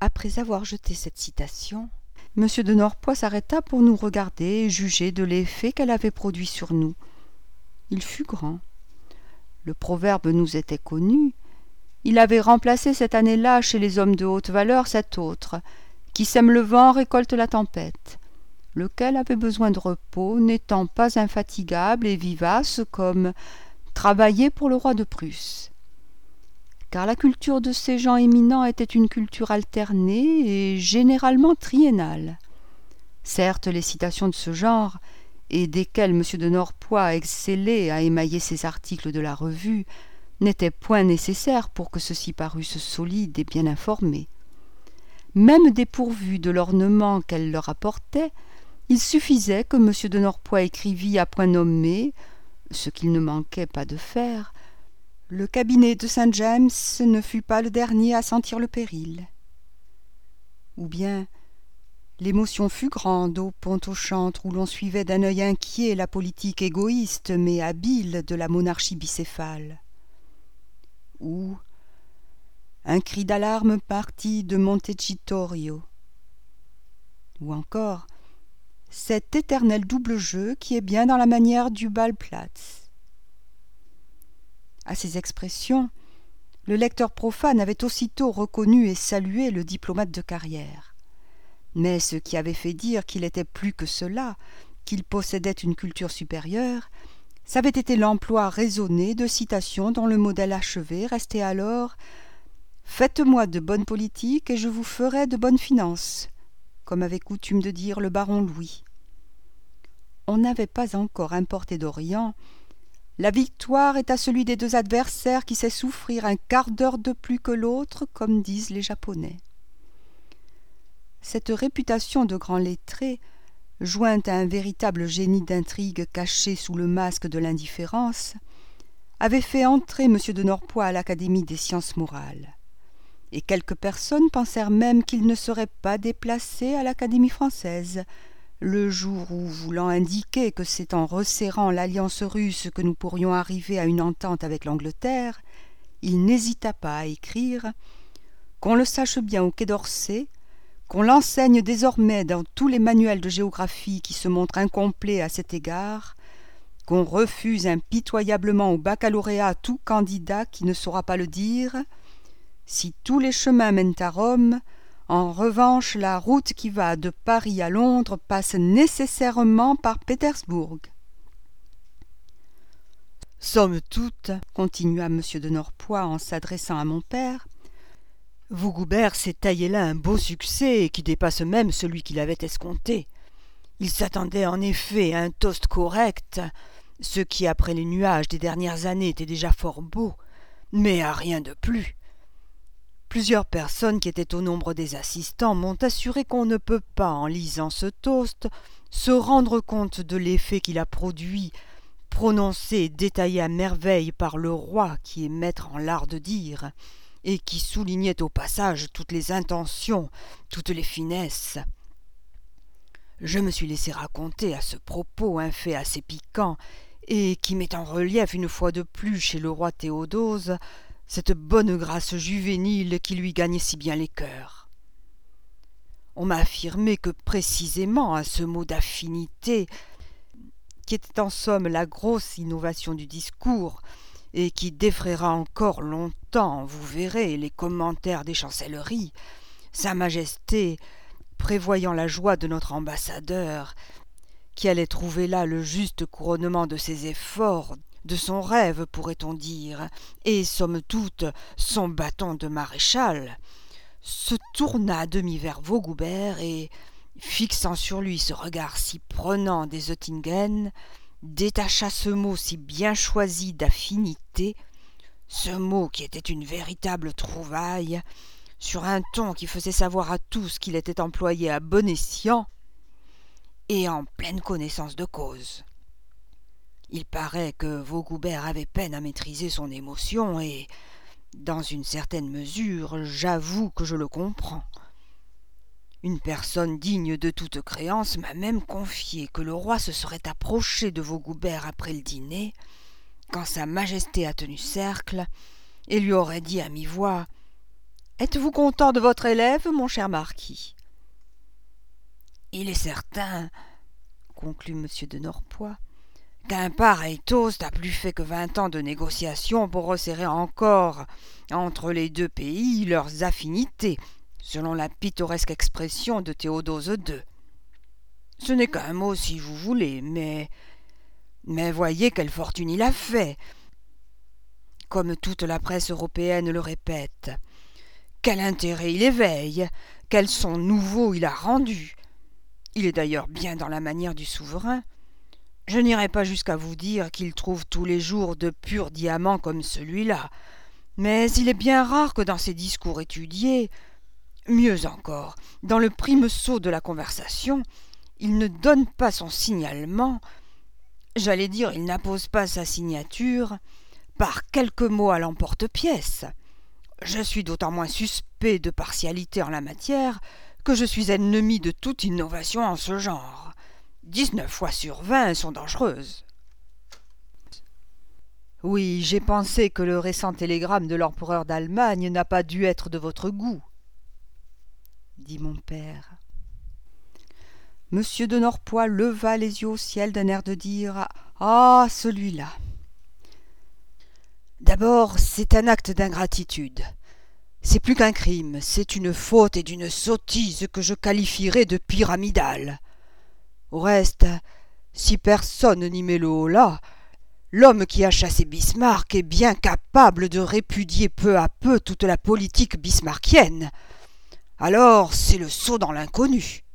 Après avoir jeté cette citation, M. de Norpois s'arrêta pour nous regarder et juger de l'effet qu'elle avait produit sur nous. Il fut grand. Le proverbe nous était connu. Il avait remplacé cette année-là chez les hommes de haute valeur cet autre, qui sème le vent récolte la tempête, lequel avait besoin de repos, n'étant pas infatigable et vivace comme travailler pour le roi de Prusse. Car la culture de ces gens éminents était une culture alternée et généralement triennale. Certes, les citations de ce genre, et desquelles M. de Norpois excellait à émailler ses articles de la revue, n'étaient point nécessaires pour que ceux-ci parussent solides et bien informés. Même dépourvus de l'ornement qu'elles leur apportaient, il suffisait que M. de Norpois écrivît à point nommé, ce qu'il ne manquait pas de faire, le cabinet de Saint-James ne fut pas le dernier à sentir le péril. Ou bien, l'émotion fut grande au Pont-au-Chantre où l'on suivait d'un œil inquiet la politique égoïste mais habile de la monarchie bicéphale. Ou un cri d'alarme partit de Montecitorio. Ou encore cet éternel double jeu qui est bien dans la manière du Ballplatz. À ces expressions, le lecteur profane avait aussitôt reconnu et salué le diplomate de carrière. Mais ce qui avait fait dire qu'il était plus que cela, qu'il possédait une culture supérieure, ça avait été l'emploi raisonné de citations dont le modèle achevé restait alors « Faites-moi de bonnes politiques et je vous ferai de bonnes finances », comme avait coutume de dire le baron Louis. On n'avait pas encore importé d'Orient. La victoire est à celui des deux adversaires qui sait souffrir un quart d'heure de plus que l'autre, comme disent les Japonais. Cette réputation de grand lettré, jointe à un véritable génie d'intrigue caché sous le masque de l'indifférence, avait fait entrer M. de Norpois à l'Académie des sciences morales. Et quelques personnes pensèrent même qu'il ne serait pas déplacé à l'Académie française, le jour où, voulant indiquer que c'est en resserrant l'alliance russe que nous pourrions arriver à une entente avec l'Angleterre, il n'hésita pas à écrire « Qu'on le sache bien au Quai d'Orsay, qu'on l'enseigne désormais dans tous les manuels de géographie qui se montrent incomplets à cet égard, qu'on refuse impitoyablement au baccalauréat tout candidat qui ne saura pas le dire. Si tous les chemins mènent à Rome, en revanche la route qui va de Paris à Londres passe nécessairement par Pétersbourg. » Somme toute, continua M. de Norpois en s'adressant à mon père, Vaugoubert s'est taillé là un beau succès qui dépasse même celui qu'il avait escompté. Il s'attendait en effet à un toast correct, ce qui après les nuages des dernières années était déjà fort beau, mais à rien de plus. Plusieurs personnes qui étaient au nombre des assistants m'ont assuré qu'on ne peut pas, en lisant ce toast, se rendre compte de l'effet qu'il a produit, prononcé et détaillé à merveille par le roi qui est maître en l'art de dire, et qui soulignait au passage toutes les intentions, toutes les finesses. Je me suis laissé raconter à ce propos un fait assez piquant, et qui met en relief une fois de plus chez le roi Théodose cette bonne grâce juvénile qui lui gagnait si bien les cœurs. On m'a affirmé que précisément à ce mot d'affinité, qui était en somme la grosse innovation du discours, et qui défraiera encore longtemps, vous verrez, les commentaires des chancelleries, Sa Majesté, prévoyant la joie de notre ambassadeur, qui allait trouver là le juste couronnement de ses efforts, de son rêve, pourrait-on dire, et, somme toute, son bâton de maréchal, se tourna à demi vers Vaugoubert et, fixant sur lui ce regard si prenant des Oettingen, détacha ce mot si bien choisi d'affinité, ce mot qui était une véritable trouvaille, sur un ton qui faisait savoir à tous qu'il était employé à bon escient et en pleine connaissance de cause. Il paraît que Vaugoubert avait peine à maîtriser son émotion et, dans une certaine mesure, j'avoue que je le comprends. Une personne digne de toute créance m'a même confié que le roi se serait approché de Vaugoubert après le dîner, quand Sa Majesté a tenu cercle, et lui aurait dit à mi-voix Êtes-vous content de votre élève, mon cher marquis? Il est certain, conclut M. de Norpois, qu'un pareil toast n'a plus fait que 20 ans de négociations pour resserrer encore entre les deux pays leurs affinités, selon la pittoresque expression de Théodose II. Ce n'est qu'un mot si vous voulez, mais voyez quelle fortune il a fait. Comme toute la presse européenne le répète, quel intérêt il éveille, quel son nouveau il a rendu. Il est d'ailleurs bien dans la manière du souverain. Je n'irai pas jusqu'à vous dire qu'il trouve tous les jours de purs diamants comme celui-là, mais il est bien rare que dans ses discours étudiés, mieux encore, dans le prime saut de la conversation, il ne donne pas son signalement, j'allais dire il n'appose pas sa signature, par quelques mots à l'emporte-pièce. Je suis d'autant moins suspect de partialité en la matière que je suis ennemi de toute innovation en ce genre. 19 fois sur 20 sont dangereuses. Oui, j'ai pensé que le récent télégramme de l'empereur d'Allemagne n'a pas dû être de votre goût, dit mon père. Monsieur de Norpois leva les yeux au ciel d'un air de dire « Ah, celui-là !» D'abord, c'est un acte d'ingratitude. C'est plus qu'un crime, c'est une faute et d'une sottise que je qualifierais de pyramidale. Au reste, si personne n'y met le holà, l'homme qui a chassé Bismarck est bien capable de répudier peu à peu toute la politique bismarckienne. Alors, c'est le saut dans l'inconnu.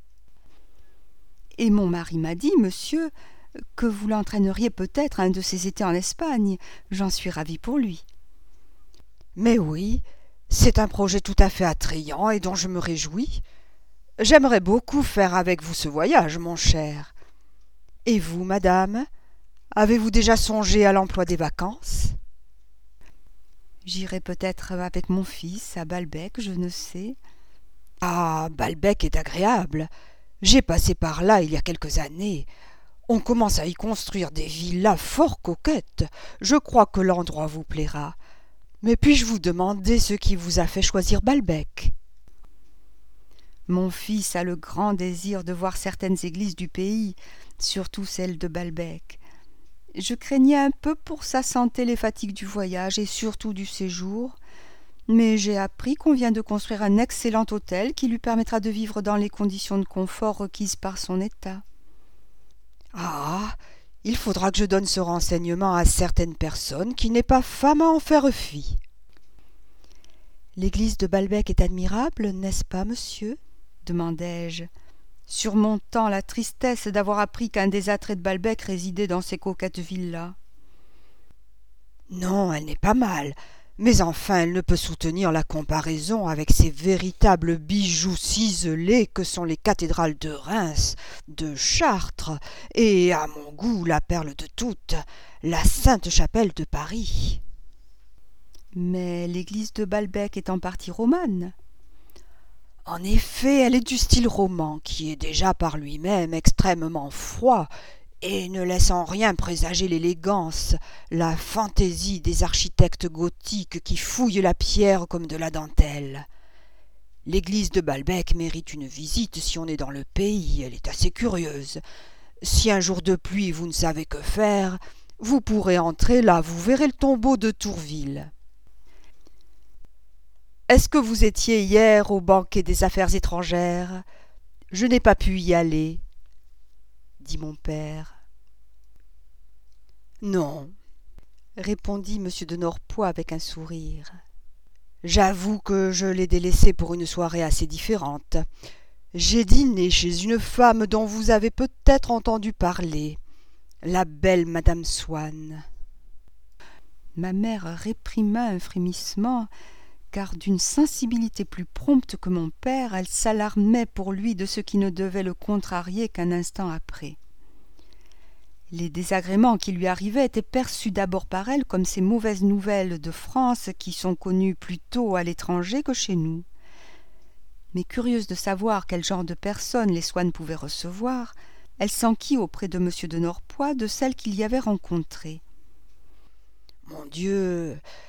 Et mon mari m'a dit, monsieur, que vous l'entraîneriez peut-être un de ces étés en Espagne. J'en suis ravie pour lui. Mais oui, c'est un projet tout à fait attrayant et dont je me réjouis. J'aimerais beaucoup faire avec vous ce voyage, mon cher. Et vous, madame, avez-vous déjà songé à l'emploi des vacances? J'irai peut-être avec mon fils à Balbec, je ne sais. Ah, Balbec est agréable. J'ai passé par là il y a quelques années. On commence à y construire des villas fort coquettes. Je crois que l'endroit vous plaira. Mais puis-je vous demander ce qui vous a fait choisir Balbec? Mon fils a le grand désir de voir certaines églises du pays, surtout celle de Balbec. Je craignais un peu pour sa santé les fatigues du voyage et surtout du séjour, mais j'ai appris qu'on vient de construire un excellent hôtel qui lui permettra de vivre dans les conditions de confort requises par son état. Ah, il faudra que je donne ce renseignement à certaines personnes qui n'aient pas femme à en faire fi. L'église de Balbec est admirable, n'est-ce pas, monsieur? Demandai-je, surmontant la tristesse d'avoir appris qu'un des attraits de Balbec résidait dans ces coquettes villas. Non, elle n'est pas mal, mais enfin elle ne peut soutenir la comparaison avec ces véritables bijoux ciselés que sont les cathédrales de Reims, de Chartres, et, à mon goût, la perle de toutes, la Sainte-Chapelle de Paris. Mais l'église de Balbec est en partie romane. En effet, elle est du style roman, qui est déjà par lui-même extrêmement froid, et ne laisse en rien présager l'élégance, la fantaisie des architectes gothiques qui fouillent la pierre comme de la dentelle. L'église de Balbec mérite une visite si on est dans le pays, elle est assez curieuse. Si un jour de pluie vous ne savez que faire, vous pourrez entrer là, vous verrez le tombeau de Tourville. Est-ce que vous étiez hier au banquet des affaires étrangères? Je n'ai pas pu y aller, dit mon père. Non, répondit M. de Norpois avec un sourire. J'avoue que je l'ai délaissé pour une soirée assez différente. J'ai dîné chez une femme dont vous avez peut-être entendu parler, la belle madame Swann. Ma mère réprima un frémissement, car d'une sensibilité plus prompte que mon père, elle s'alarmait pour lui de ce qui ne devait le contrarier qu'un instant après. Les désagréments qui lui arrivaient étaient perçus d'abord par elle comme ces mauvaises nouvelles de France qui sont connues plutôt à l'étranger que chez nous. Mais curieuse de savoir quel genre de personnes les Swann pouvaient recevoir, elle s'enquit auprès de M. de Norpois de celles qu'il y avait rencontrées. « Mon Dieu,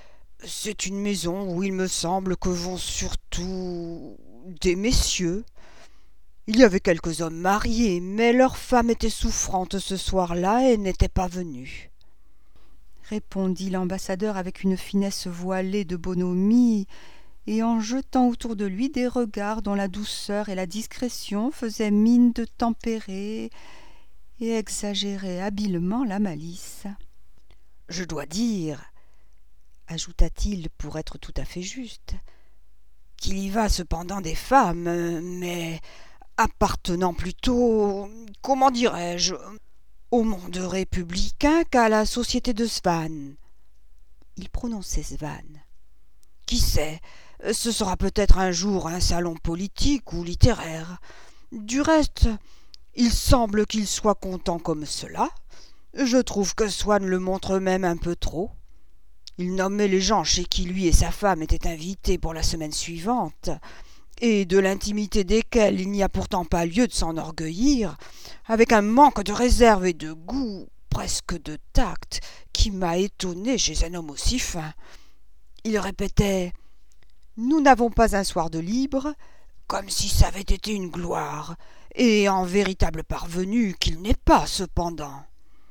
C'est une maison où il me semble que vont surtout des messieurs. Il y avait quelques hommes mariés, mais leurs femmes étaient souffrantes ce soir-là et n'étaient pas venues. » répondit l'ambassadeur avec une finesse voilée de bonhomie, et en jetant autour de lui des regards dont la douceur et la discrétion faisaient mine de tempérer et exagérer habilement la malice. « Je dois dire, ajouta-t-il pour être tout à fait juste, qu'il y va cependant des femmes, mais appartenant plutôt, comment dirais-je, au monde républicain qu'à la société de Svan. » Il prononçait Svan. « Qui sait, ce sera peut-être un jour un salon politique ou littéraire. Du reste, il semble qu'il soit content comme cela. Je trouve que Swann le montre même un peu trop. Il nommait les gens chez qui lui et sa femme étaient invités pour la semaine suivante, et de l'intimité desquels il n'y a pourtant pas lieu de s'enorgueillir, avec un manque de réserve et de goût, presque de tact, qui m'a étonné chez un homme aussi fin. Il répétait « Nous n'avons pas un soir de libre », comme si ça avait été une gloire, et en véritable parvenu qu'il n'est pas cependant.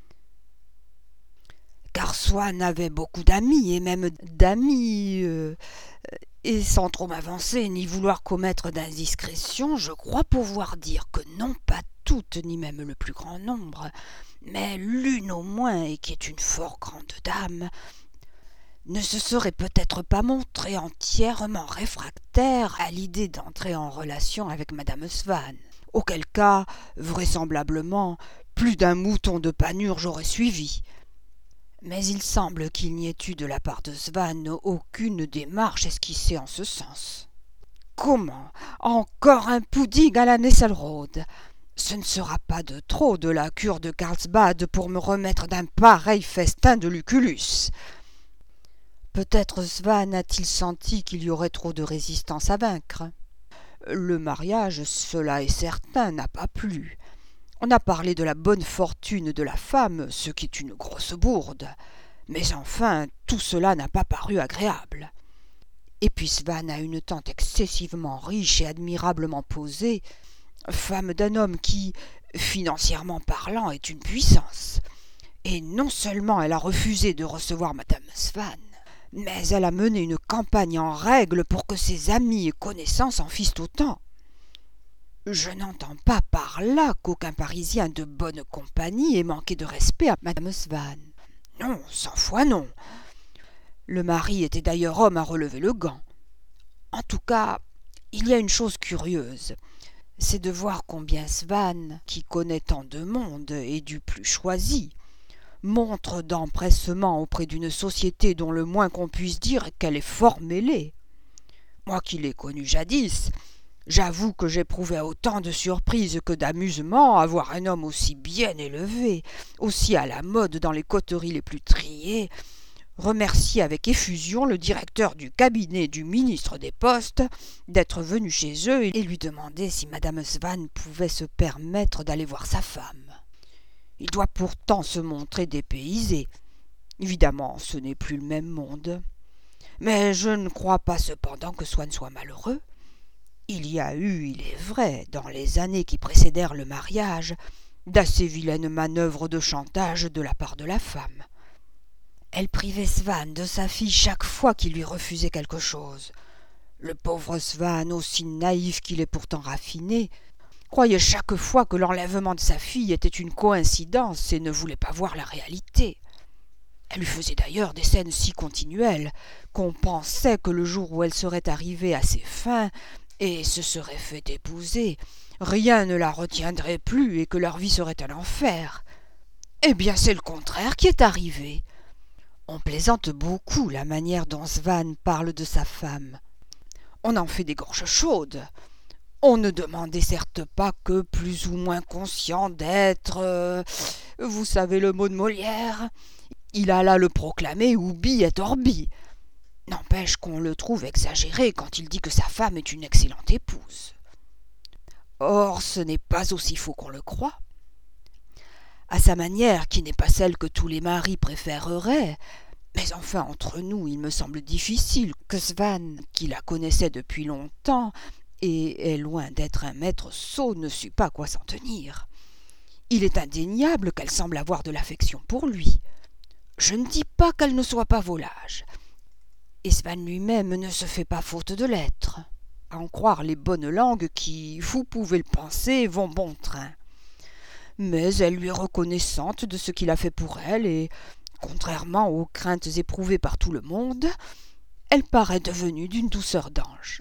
Car Swann avait beaucoup d'amis, et même d'amis, et sans trop m'avancer ni vouloir commettre d'indiscrétion, je crois pouvoir dire que non pas toutes, ni même le plus grand nombre, mais l'une au moins, et qui est une fort grande dame, ne se serait peut-être pas montrée entièrement réfractaire à l'idée d'entrer en relation avec madame Swann, auquel cas, vraisemblablement, plus d'un mouton de Panurge aurait suivi. Mais il semble qu'il n'y ait eu de la part de Swann aucune démarche esquissée en ce sens. « Comment ? Encore un pudding à la Nesselrode ? Ce ne sera pas de trop de la cure de Carlsbad pour me remettre d'un pareil festin de Lucullus. » Peut-être Swann a-t-il senti qu'il y aurait trop de résistance à vaincre. Le mariage, cela est certain, n'a pas plu. On a parlé de la bonne fortune de la femme, ce qui est une grosse bourde. Mais enfin, tout cela n'a pas paru agréable. Et puis Swann a une tante excessivement riche et admirablement posée, femme d'un homme qui, financièrement parlant, est une puissance. Et non seulement elle a refusé de recevoir madame Swann, mais elle a mené une campagne en règle pour que ses amis et connaissances en fissent autant. Je n'entends pas par là qu'aucun Parisien de bonne compagnie ait manqué de respect à madame Swann. Non, 100 fois non. Le mari était d'ailleurs homme à relever le gant. En tout cas, il y a une chose curieuse, c'est de voir combien Swann, qui connaît tant de monde et du plus choisi, montre d'empressement auprès d'une société dont le moins qu'on puisse dire est qu'elle est fort mêlée. Moi qui l'ai connue jadis, j'avoue que j'éprouvais autant de surprise que d'amusement à voir un homme aussi bien élevé, aussi à la mode dans les coteries les plus triées, remercier avec effusion le directeur du cabinet du ministre des Postes d'être venu chez eux et lui demander si madame Swann pouvait se permettre d'aller voir sa femme. Il doit pourtant se montrer dépaysé. Évidemment, ce n'est plus le même monde. Mais je ne crois pas cependant que Swann soit malheureux. Il y a eu, il est vrai, dans les années qui précédèrent le mariage, d'assez vilaines manœuvres de chantage de la part de la femme. Elle privait Swann de sa fille chaque fois qu'il lui refusait quelque chose. Le pauvre Swann, aussi naïf qu'il est pourtant raffiné, croyait chaque fois que l'enlèvement de sa fille était une coïncidence et ne voulait pas voir la réalité. Elle lui faisait d'ailleurs des scènes si continuelles qu'on pensait que le jour où elle serait arrivée à ses fins et se serait fait épouser, rien ne la retiendrait plus et que leur vie serait un enfer. Eh bien, c'est le contraire qui est arrivé. On plaisante beaucoup la manière dont Swann parle de sa femme. On en fait des gorges chaudes. On ne demandait certes pas que plus ou moins conscient d'être, vous savez le mot de Molière, il alla le proclamer ubi et orbi. N'empêche qu'on le trouve exagéré quand il dit que sa femme est une excellente épouse. Or, ce n'est pas aussi faux qu'on le croit. À sa manière, qui n'est pas celle que tous les maris préféreraient, Mais enfin, entre nous, il me semble difficile que Swann, qui la connaissait depuis longtemps, et est loin d'être un maître sot, ne sût pas quoi s'en tenir. Il est indéniable qu'elle semble avoir de l'affection pour lui. Je ne dis pas qu'elle ne soit pas volage. Et Swann lui-même ne se fait pas faute de l'être. À en croire les bonnes langues qui, vous pouvez le penser, vont bon train. Mais elle lui est reconnaissante de ce qu'il a fait pour elle, et, contrairement aux craintes éprouvées par tout le monde, elle paraît devenue d'une douceur d'ange.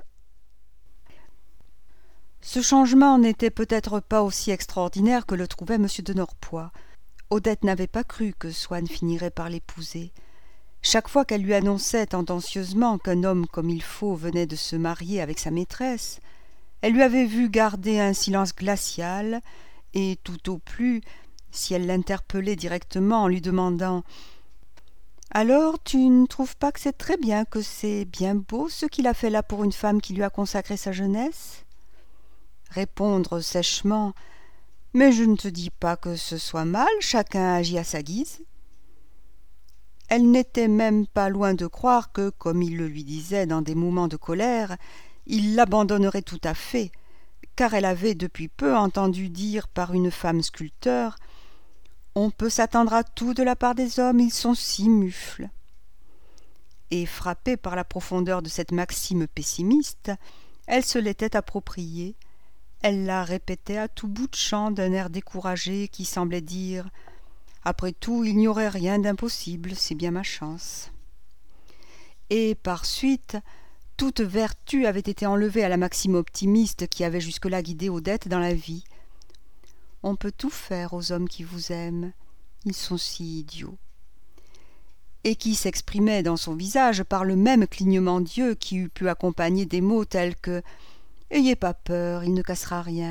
Ce changement n'était peut-être pas aussi extraordinaire que le trouvait M. de Norpois. Odette n'avait pas cru que Swann finirait par l'épouser. Chaque fois qu'elle lui annonçait tendancieusement qu'un homme comme il faut venait de se marier avec sa maîtresse, elle lui avait vu garder un silence glacial, et tout au plus, si elle l'interpellait directement en lui demandant « Alors, tu ne trouves pas que c'est très bien, que c'est bien beau ce qu'il a fait là pour une femme qui lui a consacré sa jeunesse ?» répondre sèchement « Mais je ne te dis pas que ce soit mal, chacun agit à sa guise. » Elle n'était même pas loin de croire que, comme il le lui disait dans des moments de colère, il l'abandonnerait tout à fait, car elle avait depuis peu entendu dire par une femme sculpteur « On peut s'attendre à tout de la part des hommes, ils sont si mufles. » Et frappée par la profondeur de cette maxime pessimiste, elle se l'était appropriée. Elle la répétait à tout bout de champ d'un air découragé qui semblait dire « Après tout, il n'y aurait rien d'impossible, c'est bien ma chance. » Et par suite, toute vertu avait été enlevée à la maxime optimiste qui avait jusque-là guidé Odette dans la vie. On peut tout faire aux hommes qui vous aiment, ils sont si idiots. Et qui s'exprimait dans son visage par le même clignement d'yeux qui eût pu accompagner des mots tels que « Ayez pas peur, il ne cassera rien. »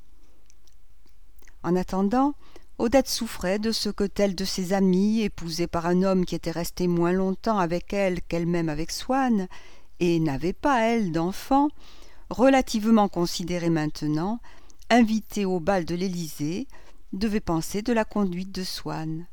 En attendant, Odette souffrait de ce que telle de ses amies, épousée par un homme qui était resté moins longtemps avec elle qu'elle-même avec Swann, et n'avait pas, elle, d'enfant, relativement considérée maintenant, invitée au bal de l'Élysée, devait penser de la conduite de Swann.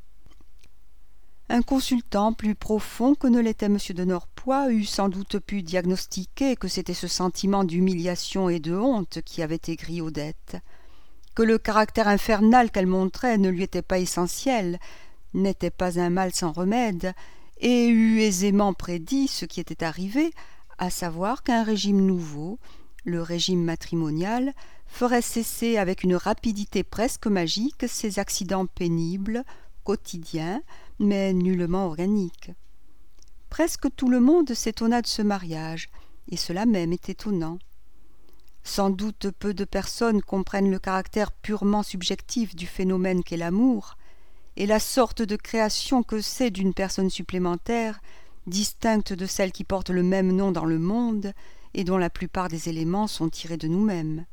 Un consultant plus profond que ne l'était M. de Norpois eût sans doute pu diagnostiquer que c'était ce sentiment d'humiliation et de honte qui avait aigri Odette, que le caractère infernal qu'elle montrait ne lui était pas essentiel, n'était pas un mal sans remède, et eût aisément prédit ce qui était arrivé, à savoir qu'un régime nouveau, le régime matrimonial, ferait cesser avec une rapidité presque magique ces accidents pénibles, quotidiens, mais nullement organiques. Presque tout le monde s'étonna de ce mariage, et cela même est étonnant. Sans doute peu de personnes comprennent le caractère purement subjectif du phénomène qu'est l'amour, et la sorte de création que c'est d'une personne supplémentaire, distincte de celle qui porte le même nom dans le monde, et dont la plupart des éléments sont tirés de nous-mêmes.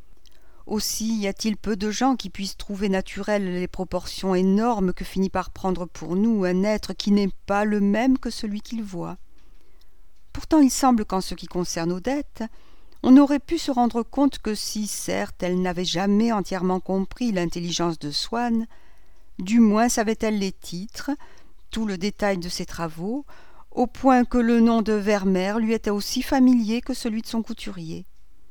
Aussi y a-t-il peu de gens qui puissent trouver naturelles les proportions énormes que finit par prendre pour nous un être qui n'est pas le même que celui qu'ils voient. Pourtant il semble qu'en ce qui concerne Odette, on aurait pu se rendre compte que si, certes, elle n'avait jamais entièrement compris l'intelligence de Swann, du moins savait-elle les titres, tout le détail de ses travaux, au point que le nom de Vermeer lui était aussi familier que celui de son couturier.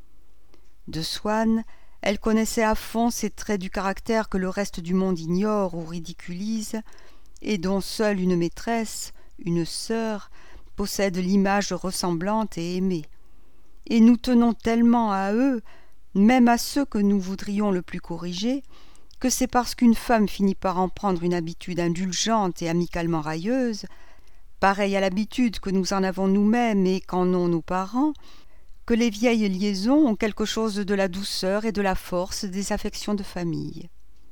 De Swann, elle connaissait à fond ces traits du caractère que le reste du monde ignore ou ridiculise, et dont seule une maîtresse, une sœur, possède l'image ressemblante et aimée. Et nous tenons tellement à eux, même à ceux que nous voudrions le plus corriger, que c'est parce qu'une femme finit par en prendre une habitude indulgente et amicalement railleuse, pareille à l'habitude que nous en avons nous-mêmes et qu'en ont nos parents, que les vieilles liaisons ont quelque chose de la douceur et de la force des affections de famille.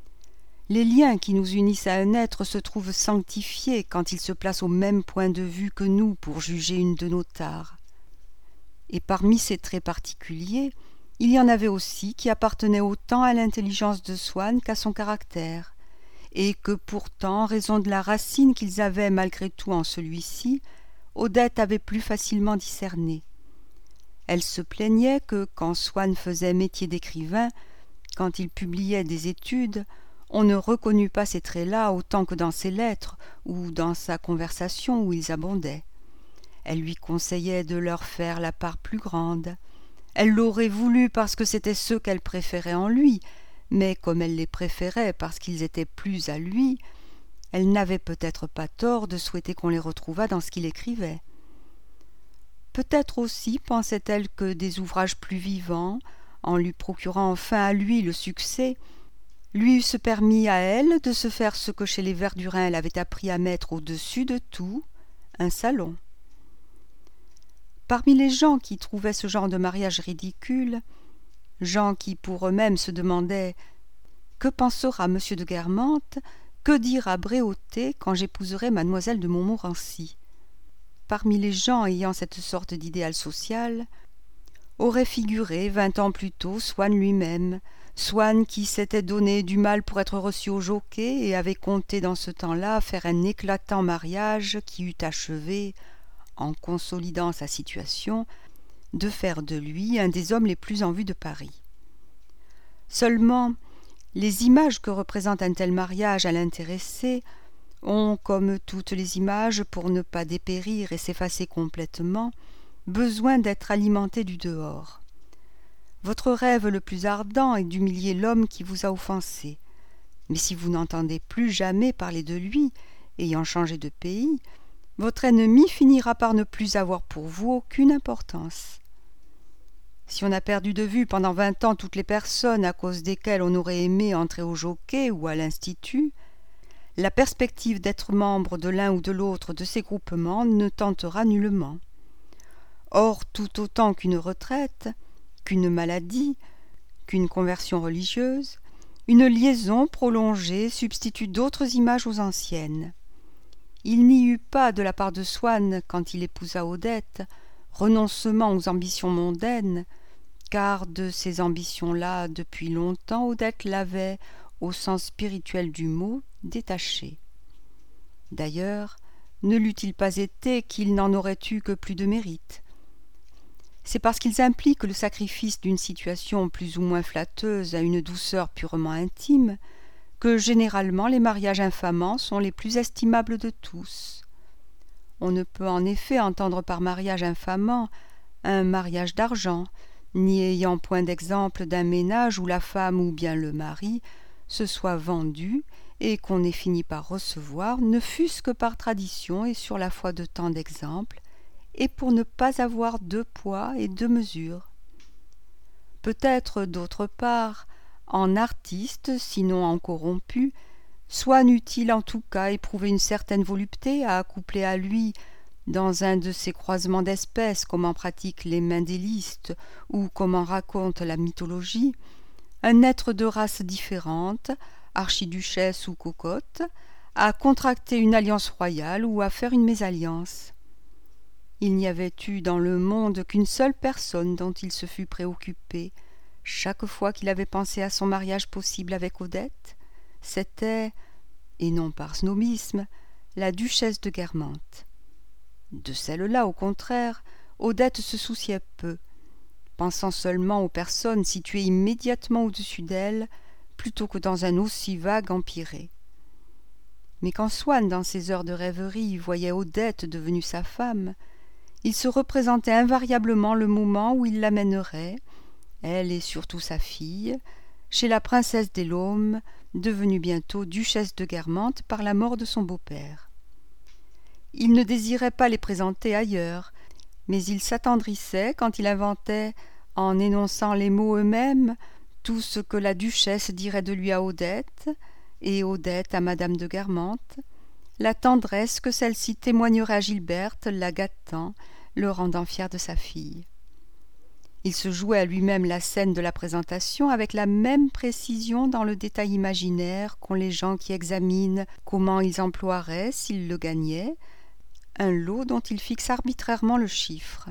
Les liens qui nous unissent à un être se trouvent sanctifiés quand il se place au même point de vue que nous pour juger une de nos tares. Et parmi ces traits particuliers, il y en avait aussi qui appartenaient autant à l'intelligence de Swann qu'à son caractère, et que pourtant, en raison de la racine qu'ils avaient malgré tout en celui-ci, Odette avait plus facilement discerné. Elle se plaignait que, quand Swann faisait métier d'écrivain, quand il publiait des études, On ne reconnut pas ces traits-là autant que dans ses lettres ou dans sa conversation où ils abondaient. Elle lui conseillait de leur faire la part plus grande. Elle l'aurait voulu parce que c'était ceux qu'elle préférait en lui, mais comme elle les préférait parce qu'ils étaient plus à lui, elle n'avait peut-être pas tort de souhaiter qu'on les retrouvât dans ce qu'il écrivait. Peut-être aussi pensait-elle que des ouvrages plus vivants, en lui procurant enfin à lui le succès, lui eussent permis à elle de se faire ce que chez les Verdurin elle avait appris à mettre au-dessus de tout, un salon. Parmi les gens qui trouvaient ce genre de mariage ridicule, gens qui pour eux-mêmes se demandaient « Que pensera M. de Guermantes ? Que dira Bréauté quand j'épouserai mademoiselle de Montmorency ?» Parmi les gens ayant cette sorte d'idéal social, aurait figuré 20 ans plus tôt Swann lui-même, Swann qui s'était donné du mal pour être reçu au jockey et avait compté dans ce temps-là faire un éclatant mariage qui eût achevé, en consolidant sa situation, de faire de lui un des hommes les plus en vue de Paris. Seulement, les images que représente un tel mariage à l'intéressé ont, comme toutes les images, pour ne pas dépérir et s'effacer complètement, besoin d'être alimentées du dehors. Votre rêve le plus ardent est d'humilier l'homme qui vous a offensé. Mais si vous n'entendez plus jamais parler de lui, ayant changé de pays, votre ennemi finira par ne plus avoir pour vous aucune importance. Si on a perdu de vue pendant 20 ans toutes les personnes à cause desquelles on aurait aimé entrer au jockey ou à l'institut, la perspective d'être membre de l'un ou de l'autre de ces groupements ne tentera nullement. Or, tout autant qu'une retraite, qu'une maladie, qu'une conversion religieuse, une liaison prolongée substitue d'autres images aux anciennes. Il n'y eut pas de la part de Swann, quand il épousa Odette, renoncement aux ambitions mondaines, car de ces ambitions-là, depuis longtemps, Odette l'avait, au sens spirituel du mot, détaché. D'ailleurs, ne l'eût-il pas été qu'il n'en aurait eu que plus de mérite. C'est parce qu'ils impliquent le sacrifice d'une situation plus ou moins flatteuse à une douceur purement intime que généralement les mariages infamants sont les plus estimables de tous. On ne peut en effet entendre par mariage infamant un mariage d'argent, n'y ayant point d'exemple d'un ménage où la femme ou bien le mari se soit vendu et qu'on ait fini par recevoir, ne fût-ce que par tradition et sur la foi de tant d'exemples, et pour ne pas avoir deux poids et deux mesures. Peut-être, d'autre part, en artiste, sinon en corrompu, Swann eût-il en tout cas éprouvé une certaine volupté à accoupler à lui, dans un de ces croisements d'espèces comme en pratiquent les mendélistes ou comme en raconte la mythologie, un être de race différente, archiduchesse ou cocotte, à contracter une alliance royale ou à faire une mésalliance. Il n'y avait eu dans le monde qu'une seule personne dont il se fût préoccupé, chaque fois qu'il avait pensé à son mariage possible avec Odette, c'était, et non par snobisme, la duchesse de Guermantes. De celle-là, au contraire, Odette se souciait peu, pensant seulement aux personnes situées immédiatement au-dessus d'elle, plutôt que dans un aussi vague empyrée. Mais quand Swann, dans ses heures de rêverie, voyait Odette devenue sa femme, il se représentait invariablement le moment où il l'amènerait, elle et surtout sa fille, chez la princesse des Laumes, devenue bientôt duchesse de Guermantes par la mort de son beau-père. Il ne désirait pas les présenter ailleurs, mais il s'attendrissait quand il inventait, en énonçant les mots eux-mêmes, tout ce que la duchesse dirait de lui à Odette, et Odette à madame de Guermantes, la tendresse que celle-ci témoignerait à Gilberte, la gâtant, le rendant fier de sa fille. Il se jouait à lui-même la scène de la présentation avec la même précision dans le détail imaginaire qu'ont les gens qui examinent comment ils emploieraient, s'ils le gagnaient, un lot dont ils fixent arbitrairement le chiffre.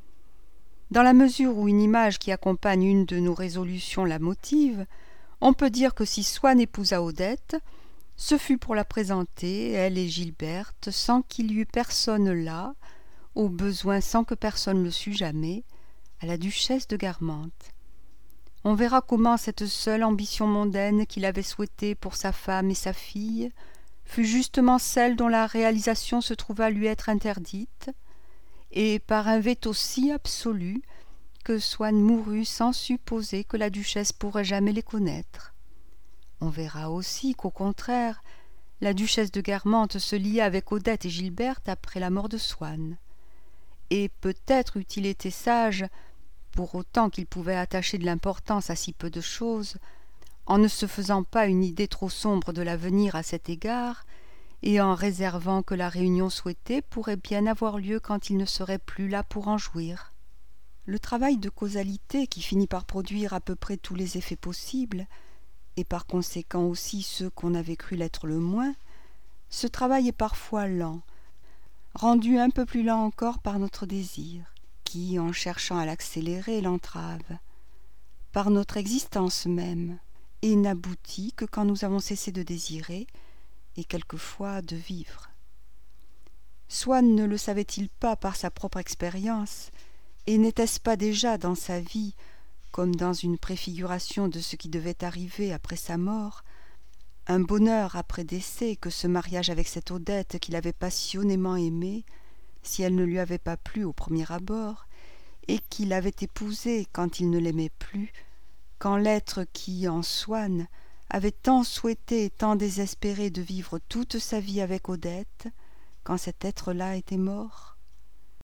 Dans la mesure où une image qui accompagne une de nos résolutions la motive, on peut dire que si Swann épousa Odette, ce fut pour la présenter, elle et Gilberte, sans qu'il y eût personne là, au besoin sans que personne le sût jamais, à la duchesse de Guermantes. On verra comment cette seule ambition mondaine qu'il avait souhaitée pour sa femme et sa fille fut justement celle dont la réalisation se trouva lui être interdite, et par un veto si absolu que Swann mourut sans supposer que la duchesse pourrait jamais les connaître. On verra aussi qu'au contraire, la duchesse de Guermantes se lia avec Odette et Gilberte après la mort de Swann. Et peut-être eût-il été sage, pour autant qu'il pouvait attacher de l'importance à si peu de choses, en ne se faisant pas une idée trop sombre de l'avenir à cet égard, et en réservant que la réunion souhaitée pourrait bien avoir lieu quand il ne serait plus là pour en jouir. Le travail de causalité, qui finit par produire à peu près tous les effets possibles, et par conséquent aussi ceux qu'on avait cru l'être le moins, ce travail est parfois lent, rendu un peu plus lent encore par notre désir, qui, en cherchant à l'accélérer, l'entrave, par notre existence même, et n'aboutit que quand nous avons cessé de désirer, et quelquefois de vivre. Swann ne le savait-il pas par sa propre expérience, et n'était-ce pas déjà dans sa vie, comme dans une préfiguration de ce qui devait arriver après sa mort, un bonheur après décès que ce mariage avec cette Odette qu'il avait passionnément aimée, si elle ne lui avait pas plu au premier abord, et qu'il avait épousée quand il ne l'aimait plus, quand l'être qui, en Swann, avait tant souhaité et tant désespéré de vivre toute sa vie avec Odette, quand cet être-là était mort?